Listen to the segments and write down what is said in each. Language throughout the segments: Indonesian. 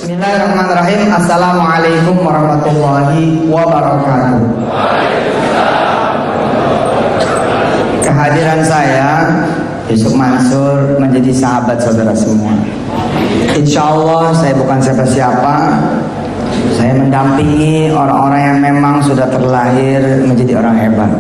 Bismillahirrahmanirrahim. Assalamualaikum warahmatullahi wabarakatuh. Kehadiran saya Yusuf Mansur menjadi sahabat saudara semua. Insya Allah saya bukan siapa-siapa. Saya mendampingi orang-orang yang memang sudah terlahir menjadi orang hebat.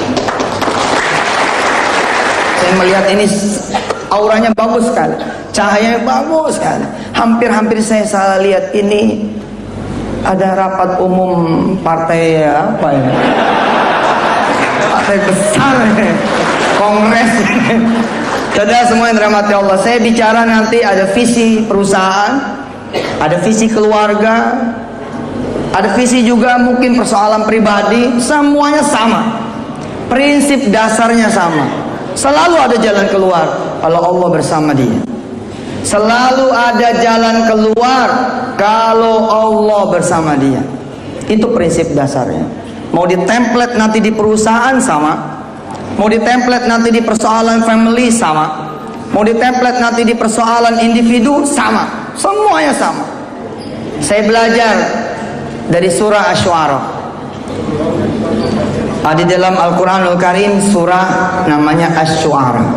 Saya melihat ini auranya bagus sekali, cahayanya bagus sekali. Hampir-hampir saya salah lihat ini ada rapat umum partai apa ini? Partai besar ini, kongres. Saudara semua yang dirahmati Allah, saya bicara nanti ada visi perusahaan, ada visi keluarga, ada visi juga mungkin persoalan pribadi, semuanya sama. Prinsip dasarnya sama. Selalu ada jalan keluar kalau Allah bersama dia. Selalu ada jalan keluar kalau Allah bersama dia. Itu prinsip dasarnya. Mau di template nanti di perusahaan sama, mau di template nanti di persoalan family sama, mau di template nanti di persoalan individu sama. Semuanya sama. Saya belajar dari surah Asy-Syu'ara. Di dalam Al-Quranul Karim surah namanya Asy-Syu'ara.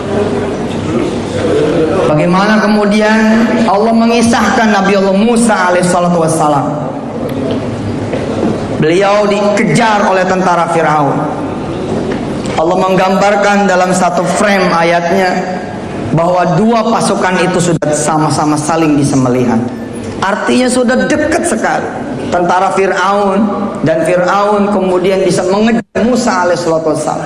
Bagaimana kemudian Allah mengisahkan Nabi Allah Musa alaihissalatu wassalam. Beliau dikejar oleh tentara Fir'aun. Allah menggambarkan dalam satu frame ayatnya bahwa dua pasukan itu sudah sama-sama saling disembelihan. Artinya sudah dekat sekali. Tentara Fir'aun dan Fir'aun kemudian bisa mengejar Musa alaihissalatu wassalam.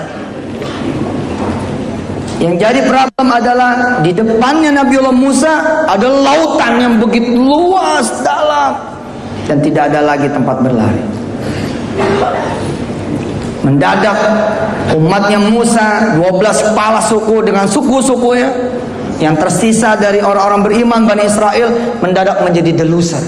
Yang jadi problem adalah di depannya Nabiullah Musa ada lautan yang begitu luas dalam dan tidak ada lagi tempat berlari. Mendadak umatnya Musa, 12 kepala suku dengan suku-sukunya yang tersisa dari orang-orang beriman Bani Israel mendadak menjadi deluser.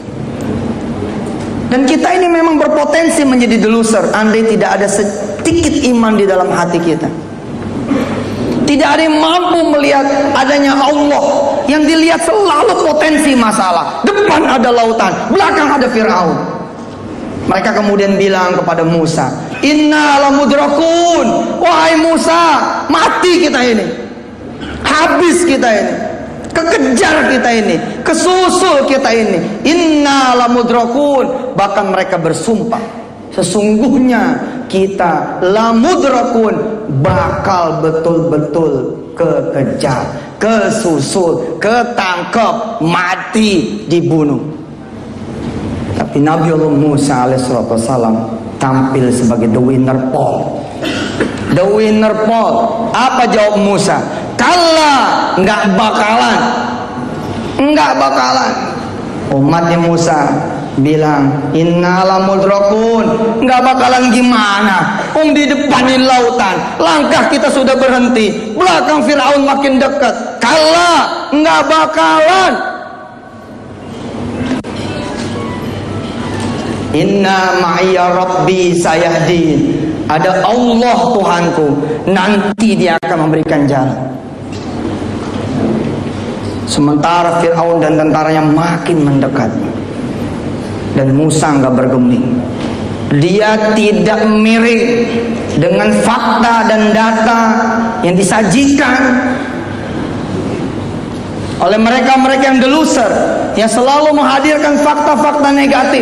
Dan kita ini memang berpotensi menjadi deluser andai tidak ada sedikit iman di dalam hati kita. Tidak ada yang mampu melihat adanya Allah. Yang dilihat selalu potensi masalah. Depan ada lautan, belakang ada Fir'aun. Mereka kemudian bilang kepada Musa, "Inna lamudrakun." Wahai Musa, mati kita ini, habis kita ini, kekejar kita ini, kesusul kita ini. Inna lamudrakun. Bahkan mereka bersumpah, sesungguhnya kita lamudrakun, bakal betul-betul kekejar, kesusul, ketangkep, mati, dibunuh. Tapi Nabi Allah Musa alaihissalam tampil sebagai the winner Paul. The winner Paul. Apa jawab Musa? Kalla, nggak bakalan, nggak bakalan. Umatnya Musa bilang, "Inna lamudrakun." Nggak bakalan gimana? Di depanin lautan, langkah kita sudah berhenti, belakang Fir'aun makin dekat. Kalla, nggak bakalan. Inna ma'iya rabbi sayahdin. Ada Allah Tuhanku, nanti dia akan memberikan jalan. Sementara Fir'aun dan tentaranya makin mendekat dan Musa nggak bergeming. Dia tidak miring dengan fakta dan data yang disajikan oleh mereka-mereka yang deluser, yang selalu menghadirkan fakta-fakta negatif.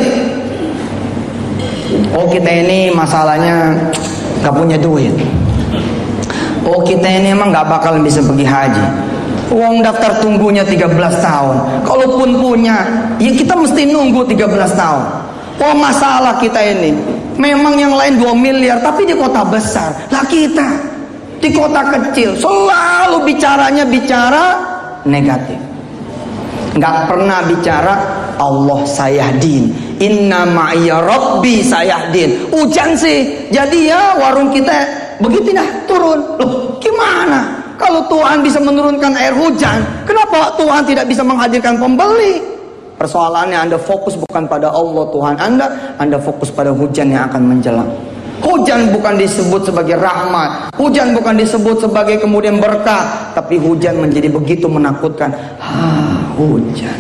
Oh, kita ini masalahnya nggak punya duit. Oh, kita ini emang nggak bakal bisa pergi haji. Uang daftar tunggunya 13 tahun. Kalaupun punya, ya kita mesti nunggu 13 tahun. Oh, masalah kita ini memang yang lain 2 miliar, tapi di kota besar. Lah kita di kota kecil selalu bicaranya bicara negatif. Nggak pernah bicara Allah sayahdin. Inna ma'iya rabbi sayahdin. Hujan sih. Jadi ya warung kita begitu dah turun. Loh, gimana? Kalau Tuhan bisa menurunkan air hujan, kenapa Tuhan tidak bisa menghadirkan pembeli? Persoalannya Anda fokus bukan pada Allah Tuhan Anda fokus pada hujan yang akan menjelang. Hujan bukan disebut sebagai rahmat, hujan bukan disebut sebagai kemudian berkah, tapi hujan menjadi begitu menakutkan. Hujan.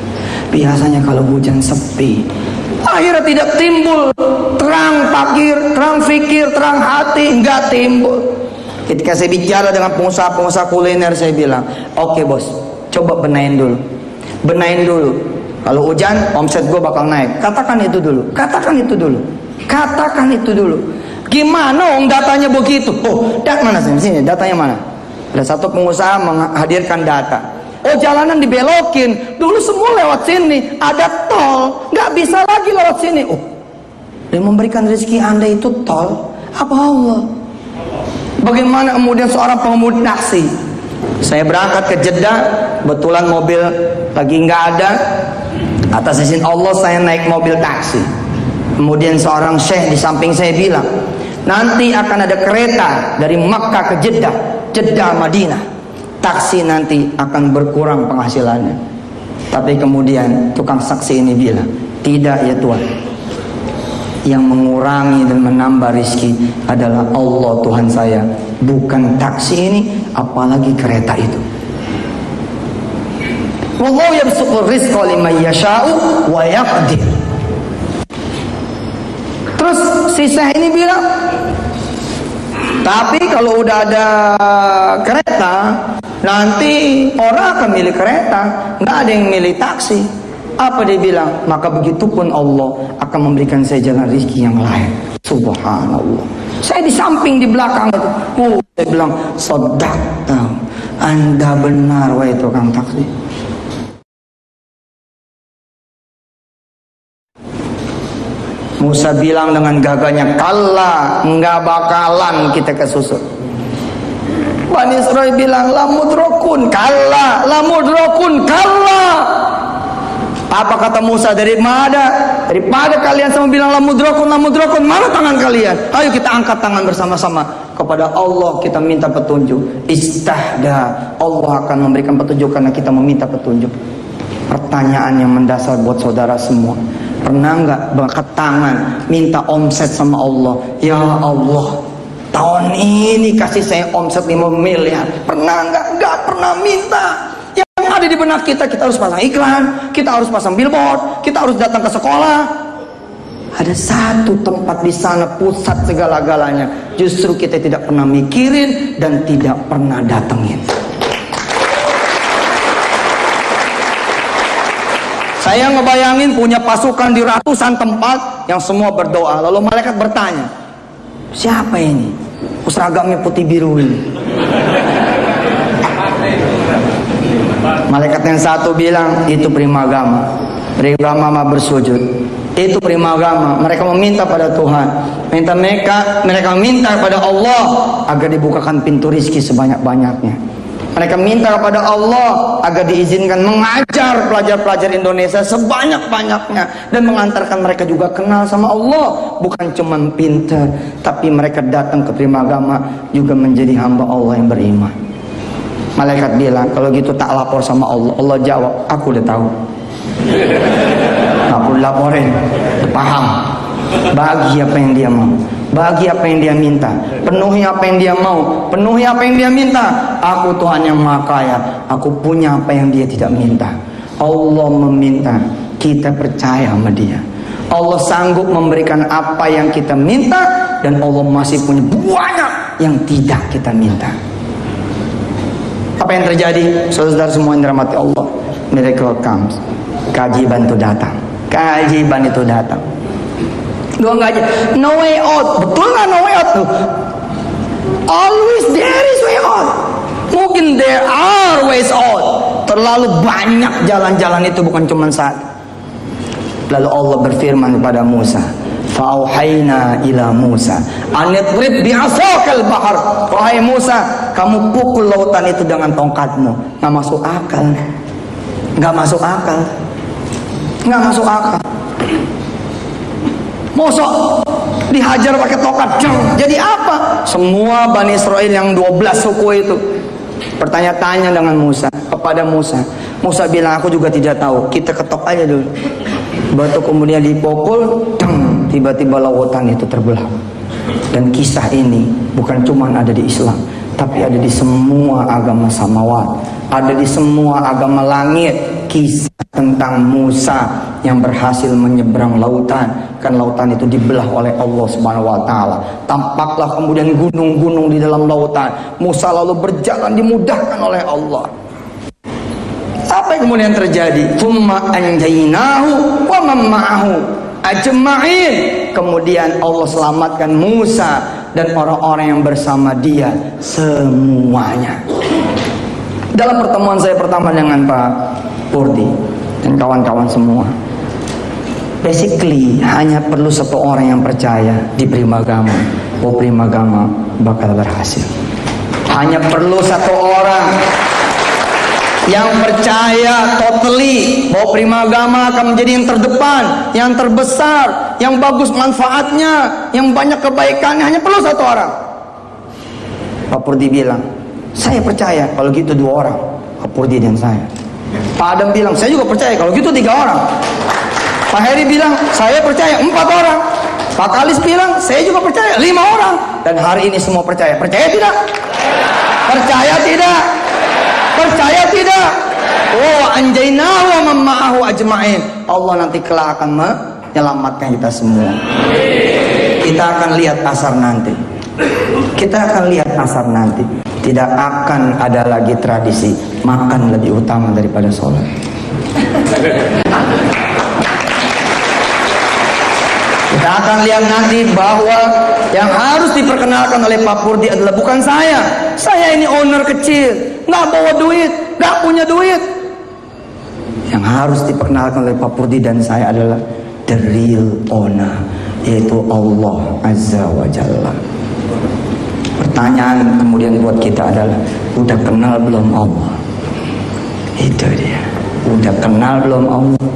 Biasanya kalau hujan sepi. Akhirnya tidak timbul terang fakir, terang fikir, terang hati, enggak timbul. Ketika saya bicara dengan pengusaha-pengusaha kuliner, saya bilang, oke bos, coba benahin dulu. Benahin dulu. Kalau hujan, omset gue bakal naik. Katakan itu dulu. Katakan itu dulu. Katakan itu dulu. Gimana datanya begitu? Oh, mana sini, datanya mana? Ada satu pengusaha menghadirkan data. Oh, jalanan dibelokin. Dulu semua lewat sini. Ada tol. Nggak bisa lagi lewat sini. Oh, dan memberikan rezeki Anda itu tol. Apa Allah? Bagaimana kemudian seorang pengemudi taksi? Saya berangkat ke Jeddah. Kebetulan mobil lagi nggak ada. Atas izin Allah saya naik mobil taksi. Kemudian seorang syekh di samping saya bilang, nanti akan ada kereta dari Makkah ke Jeddah, Jeddah Madinah. Taksi nanti akan berkurang penghasilannya. Tapi kemudian tukang saksi ini bilang, tidak ya Tuhan, yang mengurangi dan menambah rizki adalah Allah Tuhan saya, bukan taksi ini, apalagi kereta itu. Wallahu yabsutur rizqa liman yasha'u wa yaqdir. Terus si Syekh ini bilang, tapi kalau udah ada kereta, nanti orang akan milih kereta, nggak ada yang milih taksi. Apa dia bilang? Maka begitupun Allah akan memberikan saya jalan rezeki yang lain. Subhanallah. Saya di samping, di belakang itu. Saya bilang, sadaqta, Anda benar wahai tukang taksi. Musa bilang dengan gagahnya, kalla, enggak bakalan kita kesusut. Bani Israil bilang, la mudrokun, kalla, la mudrokun, kalla. Apa kata Musa? Daripada kalian sama bilang la mudrokun, mana tangan kalian? Ayo kita angkat tangan bersama-sama kepada Allah, kita minta petunjuk. Istahda, Allah akan memberikan petunjuk karena kita meminta petunjuk. Pertanyaan yang mendasar buat saudara semua, pernah nggak angkat tangan minta omset sama Allah? Ya Allah, tahun ini kasih saya omset 5 miliar. Pernah nggak? Nggak pernah minta. Yang ada di benak kita, kita harus pasang iklan, kita harus pasang billboard, kita harus datang ke sekolah. Ada satu tempat di sana pusat segala-galanya. Justru kita tidak pernah mikirin dan tidak pernah datengin. Saya ngebayangin punya pasukan di ratusan tempat yang semua berdoa. Lalu malaikat bertanya, siapa ini? Seragamnya putih biru ini. Malaikat yang satu bilang, itu primagama. Primagama bersujud. Itu primagama. Mereka meminta pada Tuhan. Mereka meminta kepada Allah agar dibukakan pintu rizki sebanyak-banyaknya. Mereka minta kepada Allah agar diizinkan mengajar pelajar-pelajar Indonesia sebanyak-banyaknya dan mengantarkan mereka juga kenal sama Allah. Bukan cuma pintar, tapi mereka datang ke primagama juga menjadi hamba Allah yang beriman. Malaikat bilang, kalau gitu tak lapor sama Allah. Allah jawab, aku udah tahu. Aku laporin, paham. Bagi apa yang dia mau, bagi apa yang dia minta, penuhi apa yang dia mau, penuhi apa yang dia minta. Aku Tuhan yang Maha Kaya, aku punya apa yang dia tidak minta. Allah meminta, kita percaya sama dia. Allah sanggup memberikan apa yang kita minta, dan Allah masih punya banyak yang tidak kita minta. Apa yang terjadi? Saudara semua yang dirahmati Allah, miracle comes. Keajaiban itu datang. Keajaiban itu datang. Doang aja, no way out. Betul nggak no way out tuh? Always there is way out. Mungkin there are ways out. Terlalu banyak jalan-jalan itu, bukan cuma satu. Lalu Allah berfirman kepada Musa, fa'auhayna ila Musa anidrib bi'asakal bahar. Wahai Musa, kamu pukul lautan itu dengan tongkatmu. Nggak masuk akal. Nggak masuk akal. Nggak masuk akal. Mosok dihajar pakai tongkat, jadi apa? Semua Bani Israil yang 12 suku itu bertanya-tanya dengan Musa, kepada Musa. Musa bilang, aku juga tidak tahu, kita ketok aja dulu. Batu kemudian dipukul, tiba-tiba lautan itu terbelah. Dan kisah ini bukan cuma ada di Islam, tapi ada di semua agama samawat, ada di semua agama langit. Kisah tentang Musa yang berhasil menyeberang lautan. Kan lautan itu dibelah oleh Allah Subhanahu wa taala. Tampaklah kemudian gunung-gunung di dalam lautan. Musa lalu berjalan dimudahkan oleh Allah. Apa yang kemudian terjadi? Tsumma anjaynahu wa man ma'ahu ajma'in. Kemudian Allah selamatkan Musa dan orang-orang yang bersama dia semuanya. Dalam pertemuan saya pertama dengan Pak Purdi dan kawan-kawan semua, basically hanya perlu satu orang yang percaya di Primagama, bahwa Primagama bakal berhasil. Hanya perlu satu orang yang percaya totally bahwa Primagama akan menjadi yang terdepan, yang terbesar, yang bagus manfaatnya, yang banyak kebaikannya. Hanya perlu satu orang. Pak Purdi bilang, saya percaya. Kalau gitu 2 orang, Pak Purdi dan saya. Pak Adam bilang, saya juga percaya. Kalau gitu 3 orang. Pak Heri bilang, saya percaya 4 orang. Pak Kalis bilang, saya juga percaya 5 orang. Dan hari ini semua percaya. Percaya tidak? Percaya tidak? Percaya tidak? Oh, anjaynahu wa man ma'ahu ajma'in. Allah nanti kelak akan menyelamatkan kita semua. Kita akan lihat asar nanti. Kita akan lihat asar nanti. Tidak akan ada lagi tradisi makan lebih utama daripada sholat. Kita akan lihat nanti bahwa yang harus diperkenalkan oleh Pak Purdi adalah bukan saya. Saya ini owner kecil, nggak bawa duit, nggak punya duit. Yang harus diperkenalkan oleh Pak Purdi dan saya adalah the real owner, yaitu Allah Azza wa Jalla. Pertanyaan kemudian buat kita adalah, udah kenal belum Allah? Itu dia. Udah kenal belum Allah?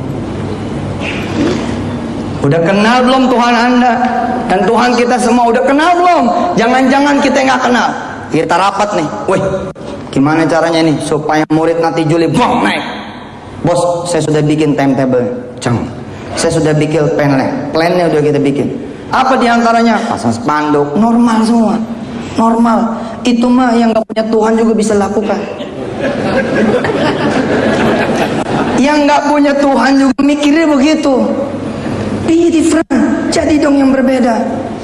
Udah kenal belum Tuhan Anda? Dan Tuhan kita semua udah kenal belum? Jangan-jangan kita nggak kenal. Kita rapat nih, wih, gimana caranya nih supaya murid nanti Juli bang naik? Bos, saya sudah bikin timetable, saya sudah bikin plannya udah kita bikin. Apa diantaranya? Pasang spanduk, normal semua. Normal, itu mah yang gak punya Tuhan juga bisa lakukan. Yang gak punya Tuhan juga mikirnya begitu. Be different, jadi dong yang berbeda.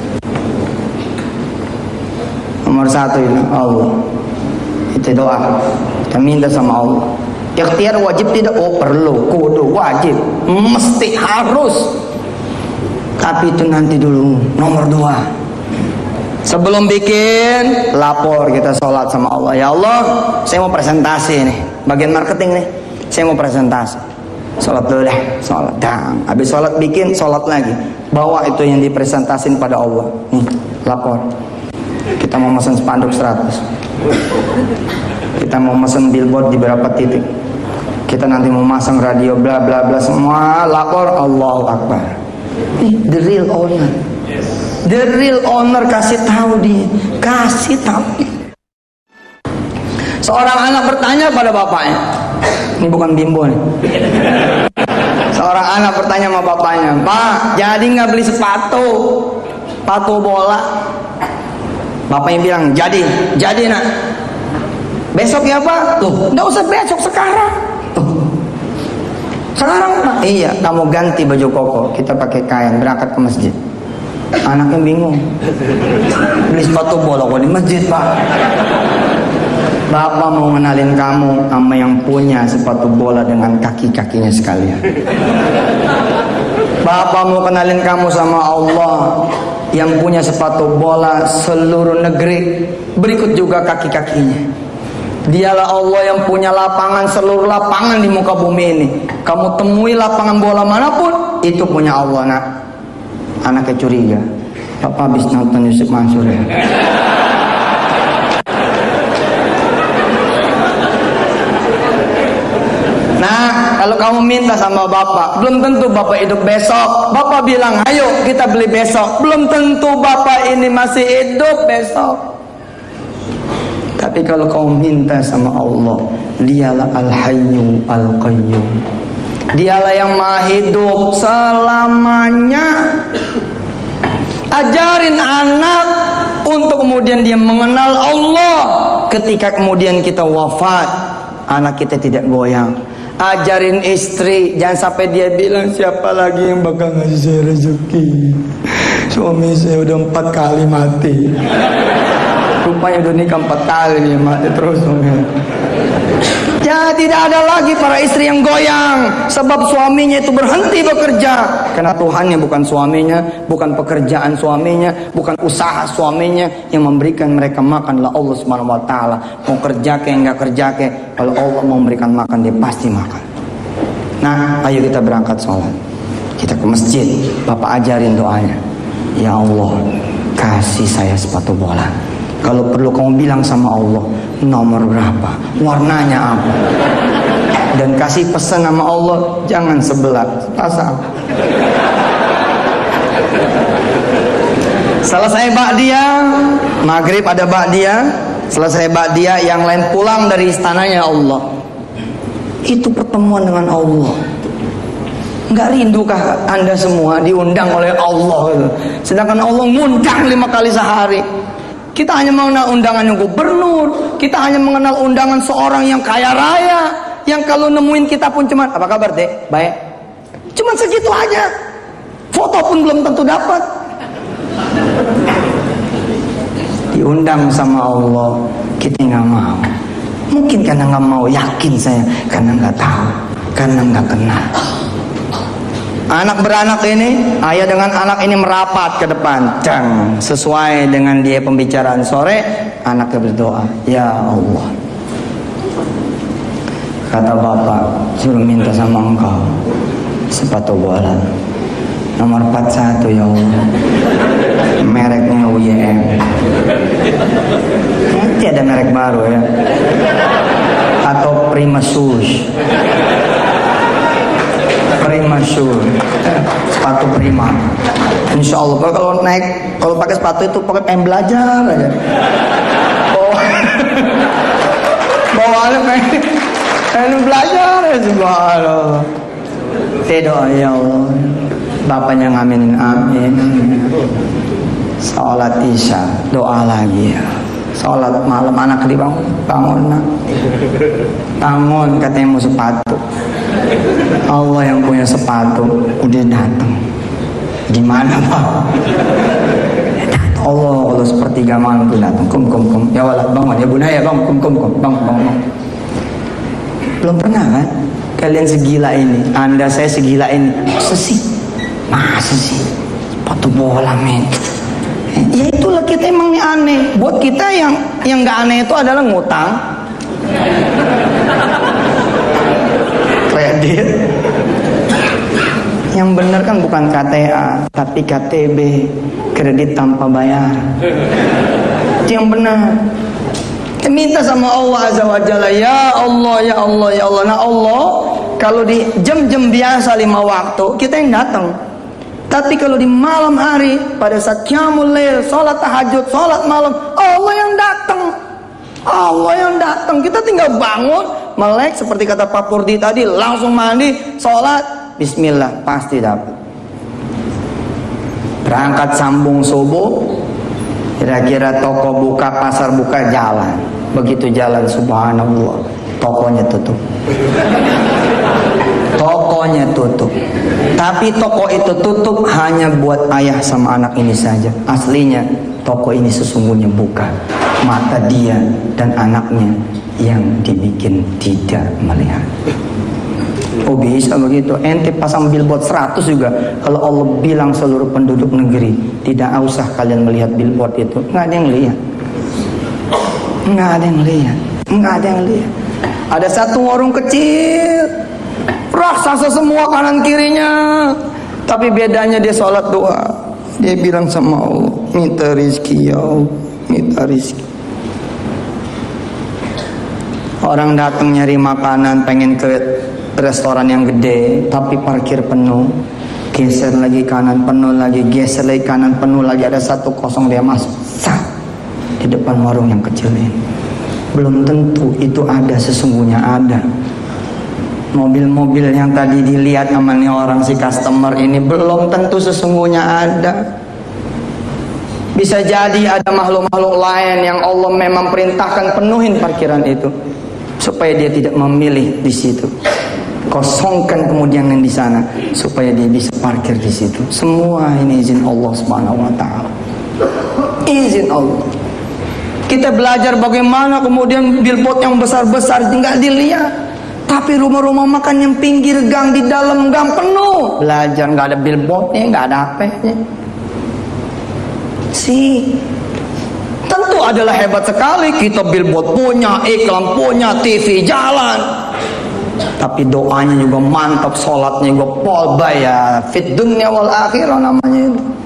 Nomor 1 ini Allah. Itu doa. Kita minta sama Allah. Ikhtiar wajib tidak? Oh perlu, kudu, wajib, mesti, harus. Tapi itu nanti dulu. Nomor 2, sebelum bikin, lapor kita sholat sama Allah. Ya Allah, saya mau presentasi nih, bagian marketing nih, saya mau presentasi. Sholat dulu deh, sholat. Dan habis sholat bikin, sholat lagi. Bawa itu yang dipresentasin pada Allah. Nih, lapor. Kita mau mesen spanduk 100. Kita mau mesen billboard di berapa titik. Kita nanti mau masang radio bla bla bla, semua lapor. Allahu Akbar. The real owner. The real owner kasih tahu dia, kasih tahu. Seorang anak bertanya pada bapaknya, ini bukan bimbo nih. Seorang anak bertanya sama bapaknya, Pak, jadi nggak beli sepatu bola? Bapaknya bilang, jadi nak. Besok ya Pak? Tuh, nggak usah besok, sekarang. Tuh. Sekarang Pak? Iya, kamu ganti baju koko, kita pakai kain berangkat ke masjid. Anaknya bingung, beli sepatu bola kok di masjid Pak? Bapak mau kenalin kamu sama yang punya sepatu bola dengan kaki-kakinya sekalian. Bapak mau kenalin kamu sama Allah yang punya sepatu bola seluruh negeri, berikut juga kaki-kakinya. Dialah Allah yang punya lapangan, seluruh lapangan di muka bumi ini. Kamu temui lapangan bola manapun, itu punya Allah nak. Anaknya curiga, Papa habis nonton Yusuf Mansur ya? Nah, kalau kamu minta sama Bapak, belum tentu Bapak hidup besok. Bapak bilang, ayo kita beli besok, belum tentu Bapak ini masih hidup besok. Tapi kalau kamu minta sama Allah, Dialah Al-Hayyu Al-Qayyum. Dialah yang maha hidup selamanya. Ajarin anak untuk kemudian dia mengenal Allah. Ketika kemudian kita wafat, anak kita tidak goyang. Ajarin istri, jangan sampai dia bilang siapa lagi yang bakal ngasih saya rezeki. Suami saya udah 4 kali mati. Rupanya udah nikah 4 kali nih, mati terus. Ya, tidak ada lagi para istri yang goyang sebab suaminya itu berhenti bekerja. Karena Tuhannya bukan suaminya, bukan pekerjaan suaminya, bukan usaha suaminya. Yang memberikan mereka makan adalah Allah Subhanahu wa taala. Mau kerja ke enggak kerja ke, kalau Allah mau memberikan makan, dia pasti makan. Nah, ayo kita berangkat sholat. Kita ke masjid, Bapak ajarin doanya. Ya Allah, kasih saya sepatu bola. Kalau perlu kamu bilang sama Allah, nomor berapa, warnanya apa, dan kasih pesan sama Allah, jangan sebelah, pasang. Selesai ba'diyah, maghrib ada ba'diyah, selesai ba'diyah, yang lain pulang dari istananya Allah. Itu pertemuan dengan Allah. Nggak rindukah Anda semua diundang oleh Allah gitu? Sedangkan Allah ngundang 5 kali sehari. Kita hanya mengenal undangannya gubernur, kita hanya mengenal undangan seorang yang kaya raya, yang kalau nemuin kita pun cuman, apa kabar dek? Baik. Cuman segitu aja. Foto pun belum tentu dapat. Diundang sama Allah, kita nggak mau. Mungkin karena nggak mau, yakin saya, karena nggak tahu, karena nggak kenal. Anak beranak ini, ayah dengan anak ini merapat ke depan, cang, sesuai dengan dia pembicaraan sore. Anaknya berdoa, ya Allah, kata bapak, suruh minta sama engkau sepatu bola nomor 41 ya Allah, mereknya UYM. Nanti ada merek baru ya, atau Prima Shoes. Prima Shoes, sepatu Prima. Insya Allah kalau naik, kalau pakai sepatu itu pengen belajar aja. Bawaannya pengen belajar ya, subhanallah. Doa ya Allah, bapaknya ngaminin amin. Sholat isya, doa lagi ya. Sholat malam, anak dibangun, bangun nak, bangun, katanya mau sepatu. Allah yang punya sepatu udah datang. Gimana Pak? Allah sepertiga malam tuh datang. Kum. Ya walad bangun, ya bunda ya bangun, kum. Bangun. Belum pernah kan? Kalian segila ini, Anda saya segila ini. Masa sih? Sepatu bola men. Ya itulah kita emang nih aneh. Buat kita yang nggak aneh itu adalah ngutang, kredit. Yang benar kan bukan KTA, tapi KTB, kredit tanpa bayar. Itu yang benar. Kita minta sama Allah Azza wa Jalla, ya Allah. Nah Allah, kalau di jam-jam biasa 5 waktu, kita yang datang. Tapi kalau di malam hari, pada saat qiyamul lail, sholat tahajud, sholat malam, Allah yang datang. Allah yang datang. Kita tinggal bangun, melek seperti kata Pak Purdi tadi, langsung mandi, sholat, bismillah, pasti dapat. Berangkat sambung subuh, kira-kira toko buka, pasar buka, jalan. Begitu jalan, subhanallah, tokonya tutup. Tokonya tutup. Tapi toko itu tutup hanya buat ayah sama anak ini saja. Aslinya toko ini sesungguhnya buka. Mata dia dan anaknya yang dibikin tidak melihat. Oh bisa begitu. Ente pasang billboard 100 juga, kalau Allah bilang seluruh penduduk negeri, tidak usah kalian melihat billboard itu. Nggak ada yang lihat. Nggak ada yang lihat. Ada satu warung kecil, raksasa semua kanan kirinya, tapi bedanya dia sholat doa. Dia bilang sama Allah, minta rizki ya Allah, minta rizki. Orang datang nyari makanan, pengen ke restoran yang gede, tapi parkir penuh. Geser lagi kanan penuh lagi, geser lagi kanan penuh lagi, ada satu kosong, dia masuk di depan warung yang kecil ini. Belum tentu itu ada, sesungguhnya ada. Mobil-mobil yang tadi dilihat sama nih orang, si customer ini, belum tentu sesungguhnya ada. Bisa jadi ada makhluk-makhluk lain yang Allah memang perintahkan penuhin parkiran itu, supaya dia tidak memilih di situ. dikosongkan kemudian yang di sana supaya dia bisa parkir di situ. Semua ini izin Allah Subhanahu wa taala. Izin Allah. Kita belajar bagaimana kemudian billboard yang besar-besar tinggal dilihat. Tapi rumah-rumah makan yang pinggir gang, di dalam gang penuh. Belajar nggak ada billboardnya, nggak ada apa-nya. Tentu adalah hebat sekali kita billboard punya, iklan punya, TV jalan. Tapi doanya juga mantap, sholatnya juga pol bayar, fit dunya wal akhirah namanya itu.